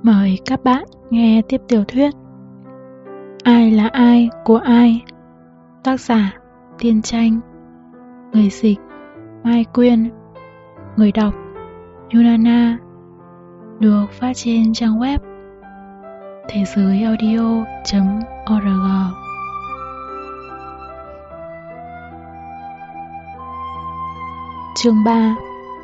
Mời các bạn nghe tiếp tiểu thuyết Ai là ai của ai. Tác giả Tiên Tranh. Người dịch Mai Quyên. Người đọc Yunana. Được phát trên trang web thế giớiaudio.org. Chương 3.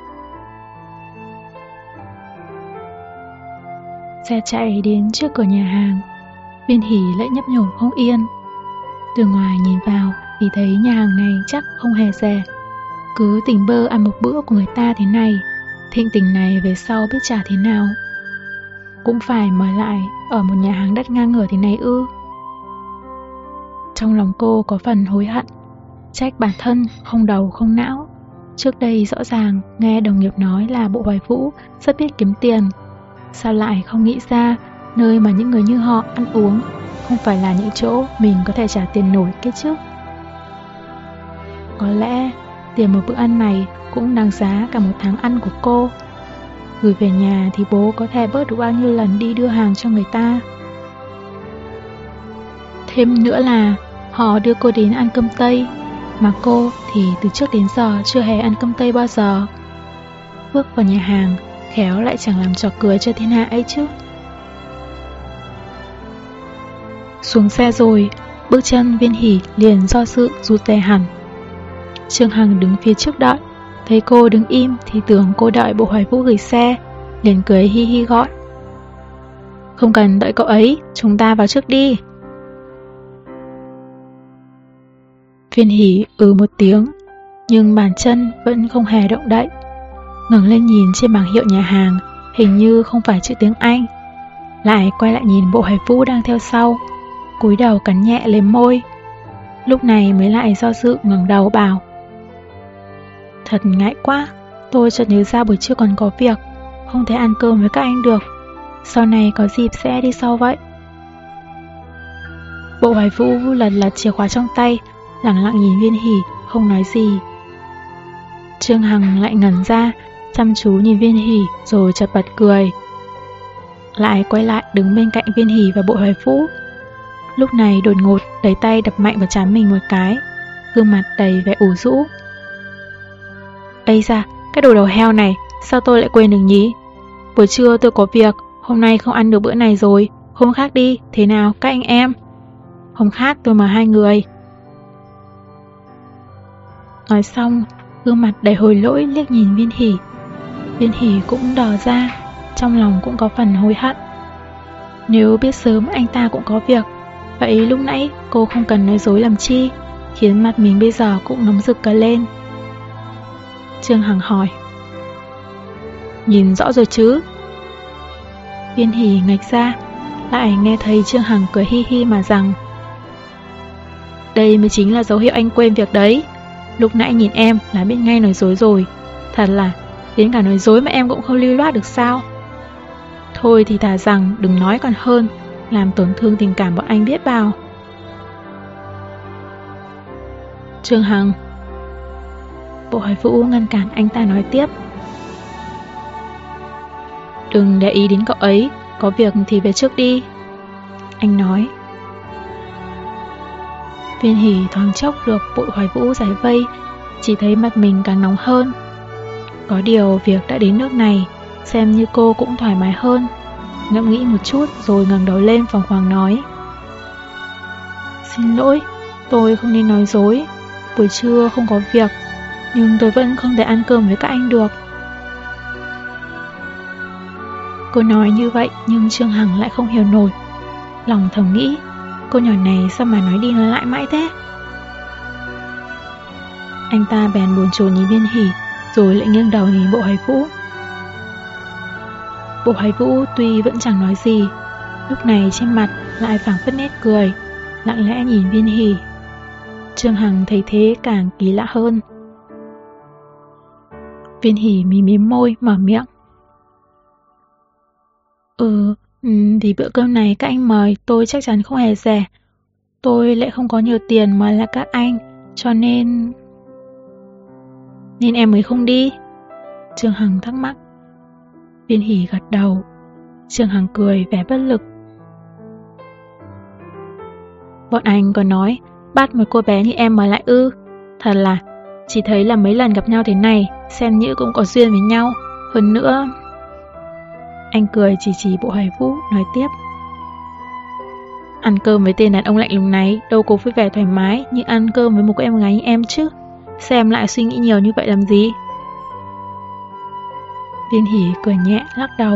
Xe chạy đến trước cửa nhà hàng. Viên Hỷ lại nhấp nhổm không yên. Từ ngoài nhìn vào thì thấy nhà hàng này chắc không hề rẻ. Cứ tình bơ ăn một bữa của người ta thế này, thịnh tình này về sau biết trả thế nào. Cũng phải mời lại ở một nhà hàng đắt ngang ngửa thế này ư? Trong lòng cô có phần hối hận, trách bản thân không đầu không não. Trước đây rõ ràng nghe đồng nghiệp nói là Bộ Hoài Vũ rất biết kiếm tiền, sao lại không nghĩ ra nơi mà những người như họ ăn uống không phải là những chỗ mình có thể trả tiền nổi kết chứ. Có lẽ tiền một bữa ăn này cũng đáng giá cả một tháng ăn của cô. Gửi về nhà thì bố có thể bớt được bao nhiêu lần đi đưa hàng cho người ta. Thêm nữa là họ đưa cô đến ăn cơm Tây, mà cô thì từ trước đến giờ chưa hề ăn cơm Tây bao giờ. Bước vào nhà hàng khéo lại chẳng làm trò cười cho thiên hạ ấy chứ. Xuống xe rồi, bước chân Viên Hỷ liền do dự rụt rè hẳn. Trương Hằng đứng phía trước đợi, thấy cô đứng im thì tưởng cô đợi Bộ Hoài Vũ gửi xe, liền cười hi hi gọi: "Không cần đợi cậu ấy, chúng ta vào trước đi." Viên Hỷ một tiếng, nhưng bàn chân vẫn không hề động đậy. Ngẩng lên nhìn trên bảng hiệu nhà hàng, hình như không phải chữ tiếng Anh. Lại quay lại nhìn Bộ Hoài Vũ đang theo sau, cúi đầu cắn nhẹ lên môi. Lúc này mới lại do dự ngẩng đầu bảo: "Thật ngại quá, tôi chợt nhớ ra buổi trưa còn có việc, không thể ăn cơm với các anh được. Sau này có dịp sẽ đi sau vậy." Bộ Hoài Vũ lật chìa khóa trong tay, lẳng lặng nhìn Viên Hỷ, không nói gì. Trương Hằng lại ngẩn ra, chăm chú nhìn Viên Hỷ rồi chợt bật cười. Lại quay lại đứng bên cạnh Viên Hỷ và Bộ Hoài Vũ. Lúc này đột ngột lấy tay đập mạnh vào trán mình một cái, gương mặt đầy vẻ ủ rũ. "Ây da, cái đồ đầu heo này, sao tôi lại quên được nhỉ? Buổi trưa tôi có việc, hôm nay không ăn được bữa này rồi, hôm khác đi, thế nào các anh em? Hôm khác tôi mời 2 người." Nói xong, gương mặt đầy hối lỗi liếc nhìn Viên Hỷ. Viên Hỷ cũng đỏ ra, trong lòng cũng có phần hối hận. Nếu biết sớm anh ta cũng có việc, vậy lúc nãy cô không cần nói dối làm chi, khiến mặt mình bây giờ cũng nóng rực cả lên. Trương Hằng hỏi: "Nhìn rõ rồi chứ?" Viên Hỷ ngạch ra, lại nghe thấy Trương Hằng cười hi hi mà rằng: "Đây mới chính là dấu hiệu anh quên việc đấy. Lúc nãy nhìn em là biết ngay nói dối rồi. Thật là, đến cả nói dối mà em cũng không lưu loát được sao? Thôi thì thà rằng đừng nói còn hơn, làm tổn thương tình cảm bọn anh biết bao." "Trương Hằng." Bộ Hoài Vũ ngăn cản anh ta nói tiếp: "Đừng để ý đến cậu ấy, có việc thì về trước đi," anh nói. Viên Hỷ thoáng chốc được Bộ Hoài Vũ giải vây, chỉ thấy mặt mình càng nóng hơn. Có điều việc đã đến nước này, xem như cô cũng thoải mái hơn. Ngẫm nghĩ một chút rồi ngẩng đầu lên phóng khoáng nói: "Xin lỗi, tôi không nên nói dối. Buổi trưa không có việc, nhưng tôi vẫn không thể ăn cơm với các anh được." Cô nói như vậy nhưng Trương Hằng lại không hiểu nổi. Lòng thầm nghĩ, cô nhỏ này sao mà nói đi nói lại mãi thế. Anh ta bèn buồn chồn nhìn Viên Hỷ, rồi lại nghiêng đầu nhìn Bộ Hoài Vũ. Bộ Hoài Vũ tuy vẫn chẳng nói gì, lúc này trên mặt lại phảng phất nét cười, lặng lẽ nhìn Viên Hỷ. Trương Hằng thấy thế càng kỳ lạ hơn. Viên Hỷ mím mím môi mở miệng: Thì bữa cơm này các anh mời tôi chắc chắn không hề rẻ. Tôi lại không có nhiều tiền mời lại các anh, cho nên em mới không đi." Trương Hằng thắc mắc. Viên Hỷ gật đầu. Trương Hằng cười vẻ bất lực. Bọn anh còn nói bắt một cô bé như em mà lại ư? Thật là, chỉ thấy là mấy lần gặp nhau thế này, xem như cũng có duyên với nhau. Hơn nữa... Anh cười chỉ bộ Hoài Vũ, nói tiếp. Ăn cơm với tên đàn ông lạnh lùng này đâu có vui vẻ thoải mái như ăn cơm với một cô em gái như em chứ. Sao em lại suy nghĩ nhiều như vậy làm gì? Viên Hỷ cười nhẹ lắc đầu.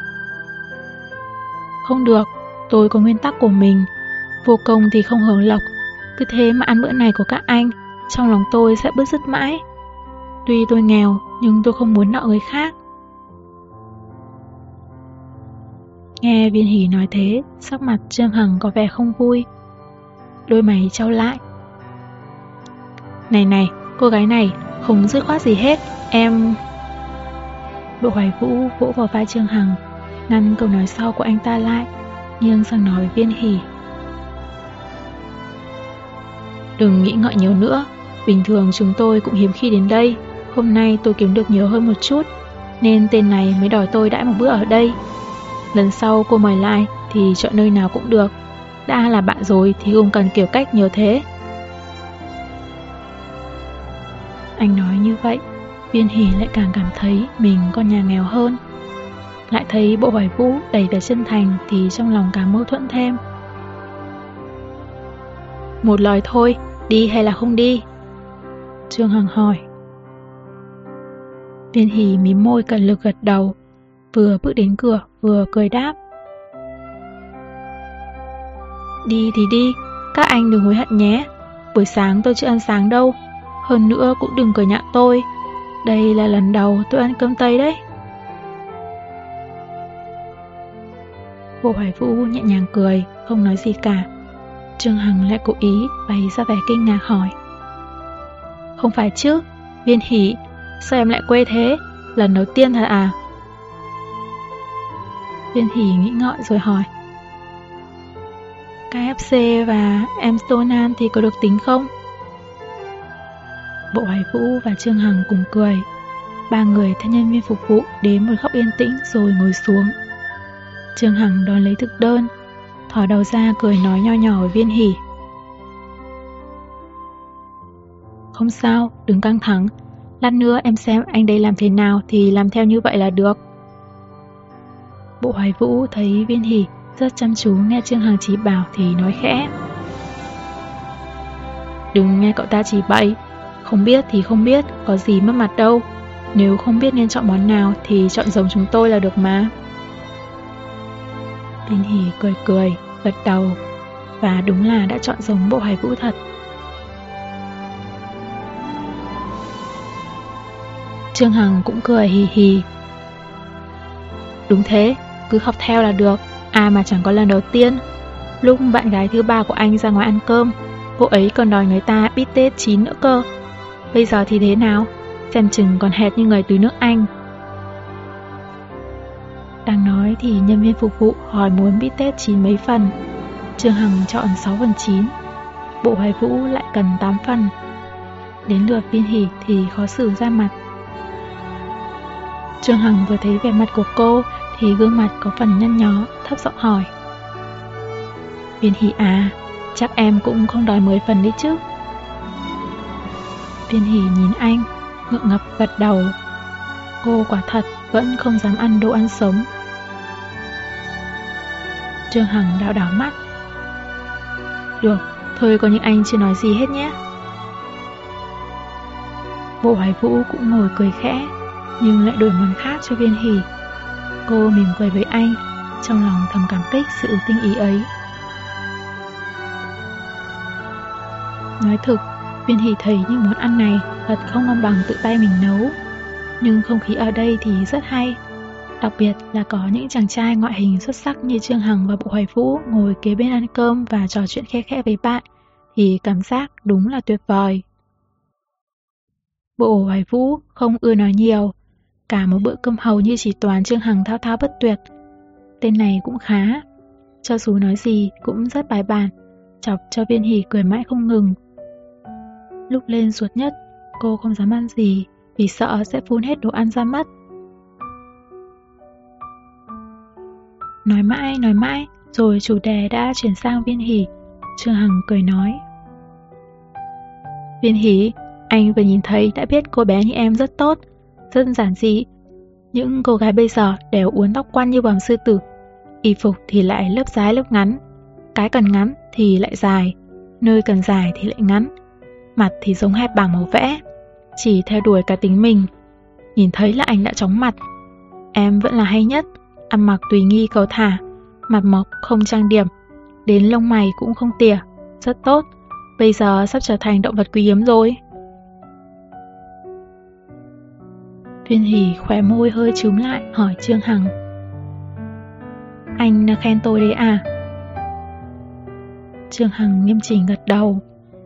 Không được, tôi có nguyên tắc của mình. Vô công thì không hưởng lộc. Cứ thế mà ăn bữa này của các anh, trong lòng tôi sẽ bứt rứt mãi. Tuy tôi nghèo nhưng tôi không muốn nợ người khác. Nghe Viên Hỷ nói thế, sắc mặt Trương Hằng có vẻ không vui. Đôi mày chau lại. Này, cô gái này không dứt khoát gì hết, em... Bộ Hoài Vũ vỗ vào vai Trương Hằng, ngăn câu nói sau của anh ta lại, nghiêng sang nói với Viên Hỷ. Đừng nghĩ ngợi nhiều nữa, bình thường chúng tôi cũng hiếm khi đến đây. Hôm nay tôi kiếm được nhiều hơn một chút, nên tên này mới đòi tôi đãi một bữa ở đây. Lần sau cô mời lại thì chọn nơi nào cũng được. Đã là bạn rồi thì không cần kiểu cách nhiều thế. Anh nói như vậy, Viên Hỷ lại càng cảm thấy mình con nhà nghèo hơn. Lại thấy Bộ Hoài Vũ đầy vẻ chân thành thì trong lòng càng mâu thuẫn thêm. Một lời thôi, đi hay là không đi? Trương Hằng hỏi. Viên Hỷ mím môi cẩn lực gật đầu, vừa bước đến cửa vừa cười đáp. Đi thì đi, các anh đừng hối hận nhé. Buổi sáng tôi chưa ăn sáng đâu. Hơn nữa cũng đừng cười nhạo tôi. Đây là lần đầu tôi ăn cơm Tây đấy. Bộ Hoài Vũ nhẹ nhàng cười, không nói gì cả. Trương Hằng lại cố ý bày ra vẻ kinh ngạc hỏi. Không phải chứ, Viên Hỷ, sao em lại quê thế? Lần đầu tiên thật à? Viên Hỷ nghĩ ngợi rồi hỏi. KFC và Amsterdam thì có được tính không? Bộ Hoài Vũ và Trương Hằng cùng cười. Ba người theo nhân viên phục vụ đến một góc yên tĩnh rồi ngồi xuống. Trương Hằng đón lấy thực đơn, thò đầu ra cười nói nho nhỏ với Viên Hỷ. Không sao, đừng căng thẳng. Lát nữa em xem anh đây làm thế nào thì làm theo như vậy là được. Bộ Hoài Vũ thấy Viên Hỷ rất chăm chú nghe Trương Hằng chỉ bảo thì nói khẽ. Đừng nghe cậu ta chỉ bậy. Không biết thì không biết, có gì mất mặt đâu. Nếu không biết nên chọn món nào thì chọn giống chúng tôi là được mà. Viên Hỷ cười, gật đầu. Và đúng là đã chọn giống Bộ Hoài Vũ thật. Trương Hằng cũng cười hì hì. Đúng thế, cứ học theo là được. À mà chẳng có lần đầu tiên. Lúc bạn gái thứ ba của anh ra ngoài ăn cơm, cô ấy còn đòi người ta bít tết chín nữa cơ. Bây giờ thì thế nào? Xem chừng còn hệt như người từ nước Anh. Đang nói thì nhân viên phục vụ hỏi muốn bít tết chín mấy phần. Trương Hằng chọn 6/9. Bộ Hoài Vũ lại cần 8 phần. Đến lượt Viên Hỷ thì khó xử ra mặt. Trương Hằng vừa thấy vẻ mặt của cô thì gương mặt có phần nhăn nhó, thấp giọng hỏi. Viên Hỷ à, chắc em cũng không đòi 10 phần đấy chứ? Viên Hỷ nhìn anh, ngượng ngập gật đầu. Cô quả thật vẫn không dám ăn đồ ăn sống. Trương Hằng đảo đảo mắt. Được, thôi coi như anh chưa nói gì hết nhé. Bộ Hoài Vũ cũng ngồi cười khẽ, nhưng lại đổi món khác cho Viên Hỷ. Cô mỉm cười với anh, trong lòng thầm cảm kích sự tinh ý ấy. Nói thực, Viên Hỷ thấy những món ăn này thật không ngon bằng tự tay mình nấu. Nhưng không khí ở đây thì rất hay. Đặc biệt là có những chàng trai ngoại hình xuất sắc như Trương Hằng và Bộ Hoài Vũ ngồi kế bên ăn cơm và trò chuyện khe khẽ với bạn, thì cảm giác đúng là tuyệt vời. Bộ Hoài Vũ không ưa nói nhiều. Cả một bữa cơm hầu như chỉ toàn Trương Hằng thao thao bất tuyệt. Tên này cũng khá. Cho dù nói gì cũng rất bài bản, chọc cho Viên Hỷ cười mãi không ngừng. Lúc lên ruột nhất, cô không dám ăn gì vì sợ sẽ phun hết đồ ăn ra mất. nói mãi, rồi chủ đề đã chuyển sang Viên Hỷ. Trương Hằng cười nói: Viên Hỷ, anh vừa nhìn thấy đã biết cô bé như em rất tốt, rất giản dị. Những cô gái bây giờ đều uốn tóc quăn như bờm sư tử, y phục thì lại lớp dài lớp ngắn, cái cần ngắn thì lại dài, nơi cần dài thì lại ngắn, mặt thì giống hai bảng màu vẽ, chỉ theo đuổi cả tính mình. Nhìn thấy là anh đã chóng mặt. Em vẫn là hay nhất, ăn mặc tùy nghi cầu thả, mặt mộc không trang điểm, đến lông mày cũng không tỉa, rất tốt. Bây giờ sắp trở thành động vật quý hiếm rồi. Viên Hỷ khóe môi hơi chúm lại hỏi Trương Hằng: Anh đã khen tôi đấy à? Trương Hằng nghiêm chỉnh gật đầu.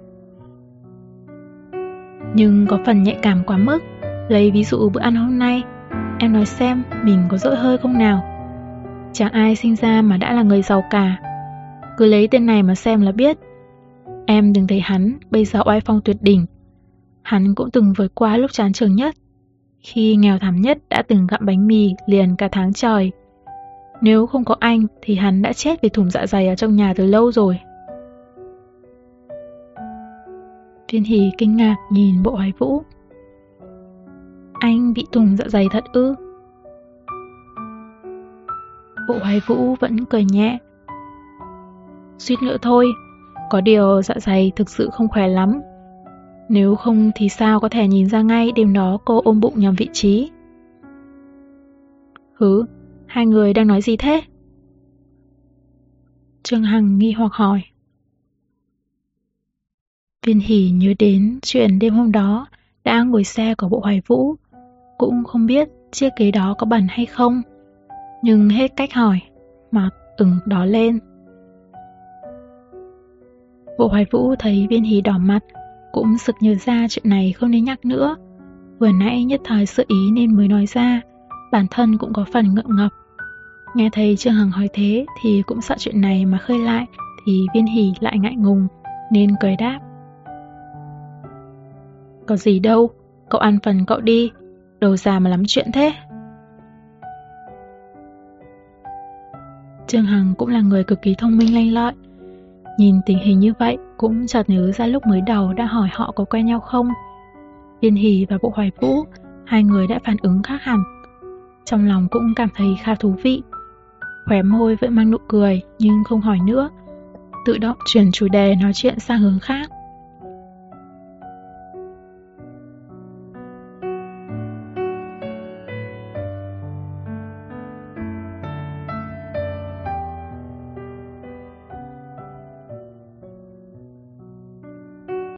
Nhưng có phần nhạy cảm quá mức. Lấy ví dụ bữa ăn hôm nay, em nói xem mình có dỗi hơi không nào? Chẳng ai sinh ra mà đã là người giàu cả. Cứ lấy tên này mà xem là biết. Em đừng thấy hắn bây giờ oai phong tuyệt đỉnh. Hắn cũng từng vượt qua lúc chán trường nhất, khi nghèo thảm nhất đã từng gặm bánh mì liền cả tháng trời. Nếu không có anh thì hắn đã chết vì thủng dạ dày ở trong nhà từ lâu rồi. Viên Hỷ kinh ngạc nhìn Bộ Hoài Vũ. Anh bị thủng dạ dày thật ư? Bộ Hoài Vũ vẫn cười nhẹ. Suýt nữa thôi, có điều dạ dày thực sự không khỏe lắm. Nếu không thì sao có thể nhìn ra ngay đêm đó cô ôm bụng nhầm vị trí. Hứ, hai người đang nói gì thế? Trương Hằng nghi hoặc hỏi. Viên Hỷ nhớ đến chuyện đêm hôm đó đã ngồi xe của Bộ Hoài Vũ, cũng không biết chiếc ghế đó có bẩn hay không, nhưng hết cách hỏi, mặt ửng đỏ lên. Bộ Hoài Vũ thấy Viên Hỷ đỏ mặt, cũng sực nhớ ra chuyện này không nên nhắc nữa. Vừa nãy nhất thời sơ ý nên mới nói ra, bản thân cũng có phần ngượng ngập. Nghe thấy Trương Hằng hỏi thế thì cũng sợ chuyện này mà khơi lại thì Viên Hỷ lại ngại ngùng, nên cười đáp. Có gì đâu, cậu ăn phần cậu đi, đâu ra mà lắm chuyện thế. Trương Hằng cũng là người cực kỳ thông minh lanh lợi. Nhìn tình hình như vậy cũng chợt nhớ ra lúc mới đầu đã hỏi họ có quen nhau không. Viên Hỷ và Bộ Hoài Vũ, hai người đã phản ứng khác hẳn. Trong lòng cũng cảm thấy khá thú vị. Khóe môi vẫn mang nụ cười nhưng không hỏi nữa, tự động chuyển chủ đề nói chuyện sang hướng khác.